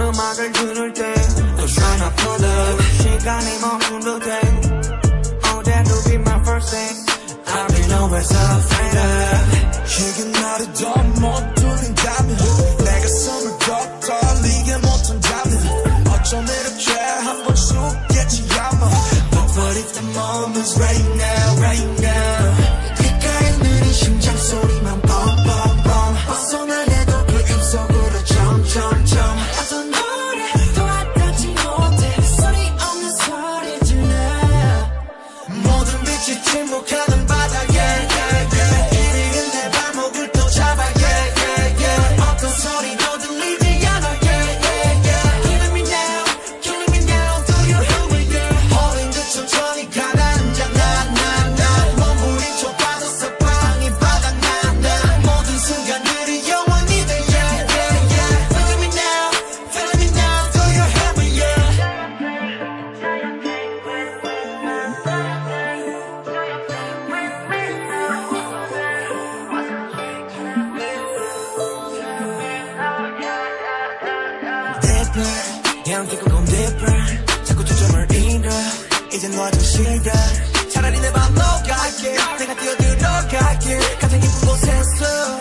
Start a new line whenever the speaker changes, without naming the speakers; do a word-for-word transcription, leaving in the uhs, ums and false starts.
음악을 들을 때 또 trying to pull up 시간이 멈춘 듯해 Oh that will be my first thing I'll be always afraid of
지금 나를 더 못 들린다면 내 가슴을 더 떨리게 못한다면 어쩜 이렇게 한번 죽겠지 아마 But what if the moment's right now right now 귓가에 느린 심장 소리만 뻥뻥뻥 벗어나려도 그 입속으로 점점점
어떤 노래도 와닿지 못해 소리 없는 소리들 나
모든 빛이 침묵하는 바다에 yeah, yeah. 이리는 내 발목을 또 잡아 yeah, yeah, yeah.
어떤 소리도 들리지 않아 yeah, yeah, yeah. Killing me now, killing me now Do you hear me girl
홀린 듯 천천히 가라앉아 나나나 몸부림쳐 빠져서 방이 바닥난다 모든 순간들이 영원히 돼 yeah, yeah, yeah.
Feeling me now, feeling me now Do you hear me yeah
Deeper, 향기고 gon' deeper 자꾸 초점을 잃어 이젠 너도 싫어 차라리 내 맘 녹아게 내가 뛰어들어갈게 가장 깊은 곳에서